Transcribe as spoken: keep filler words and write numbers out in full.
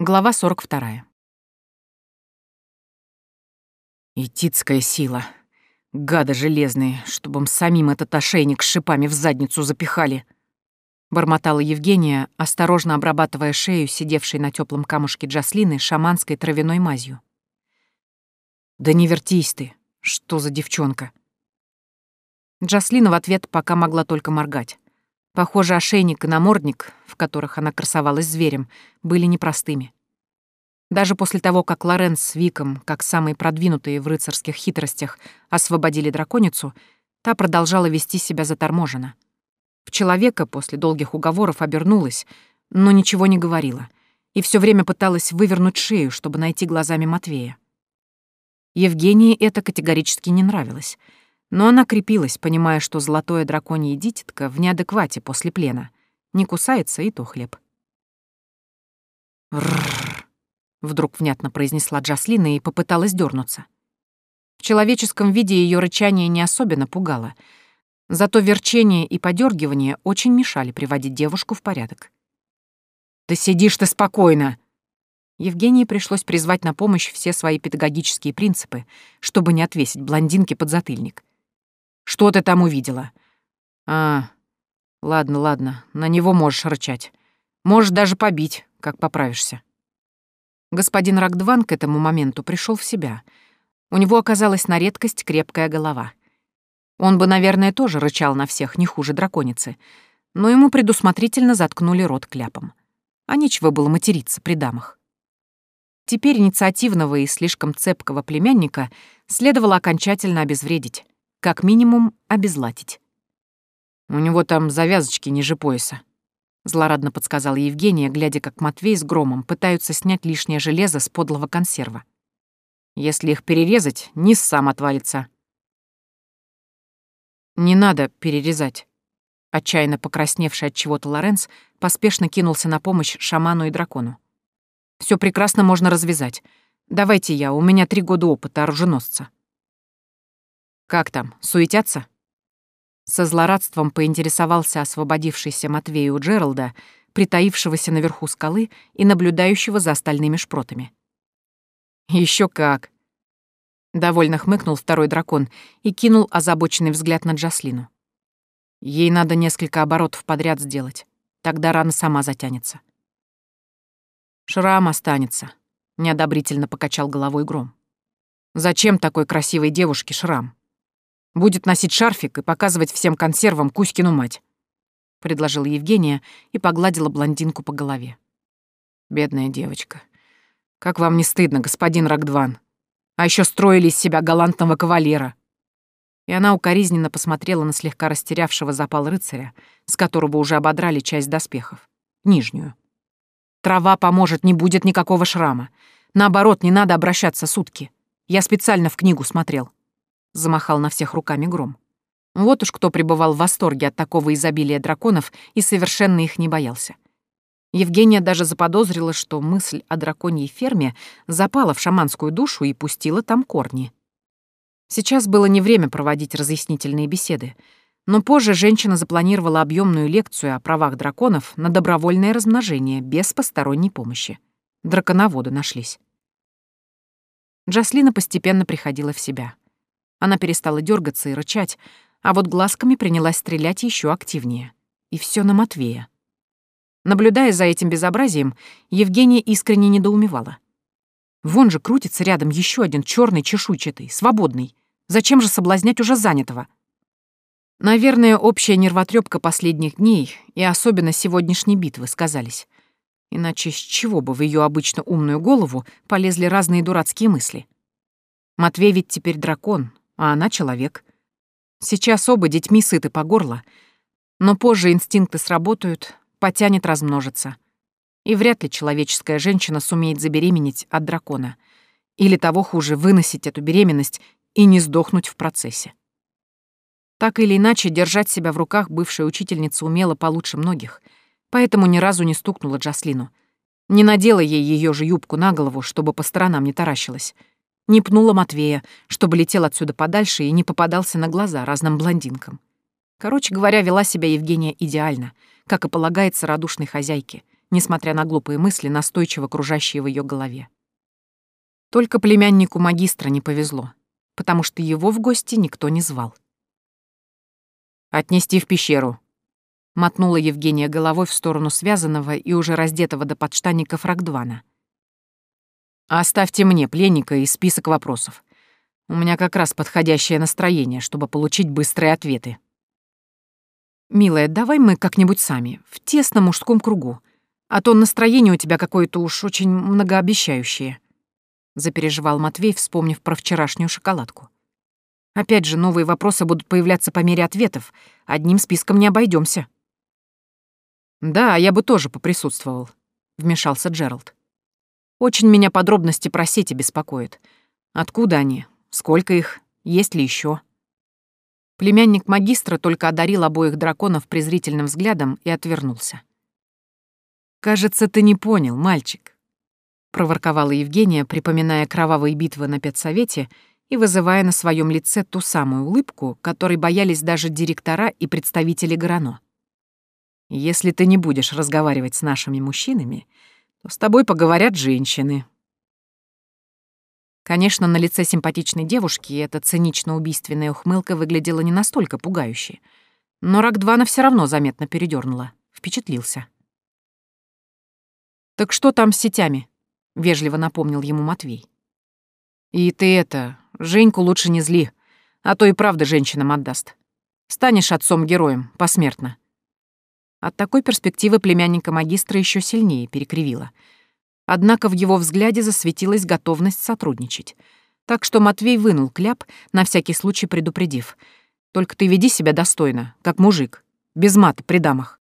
Глава сорок вторая. Итицкая сила. Гады железные, чтобы им самим этот ошейник с шипами в задницу запихали. Бормотала Евгения, осторожно обрабатывая шею, сидевшей на теплом камушке Джаслины, шаманской травяной мазью. «Да не вертись ты! Что за девчонка?» Джаслина в ответ пока могла только моргать. Похоже, ошейник и намордник, в которых она красовалась зверем, были непростыми. Даже после того, как Лорен с Виком, как самые продвинутые в рыцарских хитростях, освободили драконицу, та продолжала вести себя заторможенно. В человека после долгих уговоров обернулась, но ничего не говорила, и все время пыталась вывернуть шею, чтобы найти глазами Матвея. Евгении это категорически не нравилось, но она крепилась, понимая, что золотое драконье дитятко в неадеквате после плена. Не кусается, и то хлеб. «Рррр», — вдруг внятно произнесла Джаслина и попыталась дернуться. В человеческом виде ее рычание не особенно пугало, зато верчение и подергивание очень мешали приводить девушку в порядок. «Да сидишь ты спокойно!» Евгении пришлось призвать на помощь все свои педагогические принципы, чтобы не отвесить блондинке подзатыльник. «Что ты там увидела?» «А, ладно, ладно, на него можешь рычать. Можешь даже побить, как поправишься». Господин Рагдван к этому моменту пришел в себя. У него оказалась на редкость крепкая голова. Он бы, наверное, тоже рычал на всех, не хуже драконицы, но ему предусмотрительно заткнули рот кляпом. А нечего было материться при дамах. Теперь инициативного и слишком цепкого племянника следовало окончательно обезвредить, как минимум обезлатить. «У него там завязочки ниже пояса», — злорадно подсказала Евгения, глядя, как Матвей с Громом пытаются снять лишнее железо с подлого консерва. «Если их перерезать, низ сам отвалится». «Не надо перерезать». Отчаянно покрасневший от чего-то Лоренс поспешно кинулся на помощь шаману и дракону. «Всё прекрасно можно развязать. Давайте я, у меня три года опыта оруженосца». «Как там, суетятся?» Со злорадством поинтересовался освободившийся Матвей у Джералда, притаившегося наверху скалы и наблюдающего за остальными шпротами. «Ещё как!» Довольно хмыкнул второй дракон и кинул озабоченный взгляд на Джаслину. «Ей надо несколько оборотов подряд сделать, тогда рана сама затянется». «Шрам останется», — неодобрительно покачал головой Гром. «Зачем такой красивой девушке шрам? Будет носить шарфик и показывать всем консервам Кузькину мать», — предложила Евгения и погладила блондинку по голове. «Бедная девочка. Как вам не стыдно, господин Рагдван? А еще строили из себя галантного кавалера». И она укоризненно посмотрела на слегка растерявшего запал рыцаря, с которого уже ободрали часть доспехов, нижнюю. «Трава поможет, не будет никакого шрама. Наоборот, не надо обращаться сутки. Я специально в книгу смотрел». Замахал на всех руками Гром. Вот уж кто пребывал в восторге от такого изобилия драконов и совершенно их не боялся. Евгения даже заподозрила, что мысль о драконьей ферме запала в шаманскую душу и пустила там корни. Сейчас было не время проводить разъяснительные беседы, но позже женщина запланировала объемную лекцию о правах драконов на добровольное размножение без посторонней помощи. Драконоводы нашлись. Джаслина постепенно приходила в себя. Она перестала дергаться и рычать, а вот глазками принялась стрелять еще активнее. И все на Матвея. Наблюдая за этим безобразием, Евгения искренне недоумевала. Вон же крутится рядом еще один черный чешуйчатый, свободный. Зачем же соблазнять уже занятого? Наверное, общая нервотрепка последних дней и особенно сегодняшней битвы сказались. Иначе с чего бы в ее обычно умную голову полезли разные дурацкие мысли? Матвей ведь теперь дракон, а она человек. Сейчас оба детьми сыты по горло, но позже инстинкты сработают, потянет размножиться. И вряд ли человеческая женщина сумеет забеременеть от дракона. Или того хуже, выносить эту беременность и не сдохнуть в процессе. Так или иначе, держать себя в руках бывшая учительница умела получше многих, поэтому ни разу не стукнула Джаслину. Не надела ей ее же юбку на голову, чтобы по сторонам не таращилась. Не пнула Матвея, чтобы летел отсюда подальше и не попадался на глаза разным блондинкам. Короче говоря, вела себя Евгения идеально, как и полагается радушной хозяйке, несмотря на глупые мысли, настойчиво кружащие в ее голове. Только племяннику магистра не повезло, потому что его в гости никто не звал. «Отнести в пещеру», — мотнула Евгения головой в сторону связанного и уже раздетого до подштанников Рогдвана. «Оставьте мне пленника и список вопросов. У меня как раз подходящее настроение, чтобы получить быстрые ответы». «Милая, давай мы как-нибудь сами, в тесном мужском кругу, а то настроение у тебя какое-то уж очень многообещающее», — запереживал Матвей, вспомнив про вчерашнюю шоколадку. «Опять же, новые вопросы будут появляться по мере ответов, одним списком не обойдемся». «Да, я бы тоже поприсутствовал», — вмешался Джеральд. «Очень меня подробности про сети беспокоят. Откуда они? Сколько их? Есть ли еще? Племянник магистра только одарил обоих драконов презрительным взглядом и отвернулся. «Кажется, ты не понял, мальчик», — проворковала Евгения, припоминая кровавые битвы на педсовете и вызывая на своем лице ту самую улыбку, которой боялись даже директора и представители Горано. «Если ты не будешь разговаривать с нашими мужчинами, то с тобой поговорят женщины». Конечно, на лице симпатичной девушки эта цинично-убийственная ухмылка выглядела не настолько пугающе, но Рогдвана все равно заметно передёрнула, впечатлился. «Так что там с сетями?» — вежливо напомнил ему Матвей. «И ты это, Женьку лучше не зли, а то и правда женщинам отдаст. Станешь отцом-героем, посмертно». От такой перспективы племянника магистра еще сильнее перекривила. Однако в его взгляде засветилась готовность сотрудничать. Так что Матвей вынул кляп, на всякий случай предупредив. «Только ты веди себя достойно, как мужик, без мата при дамах».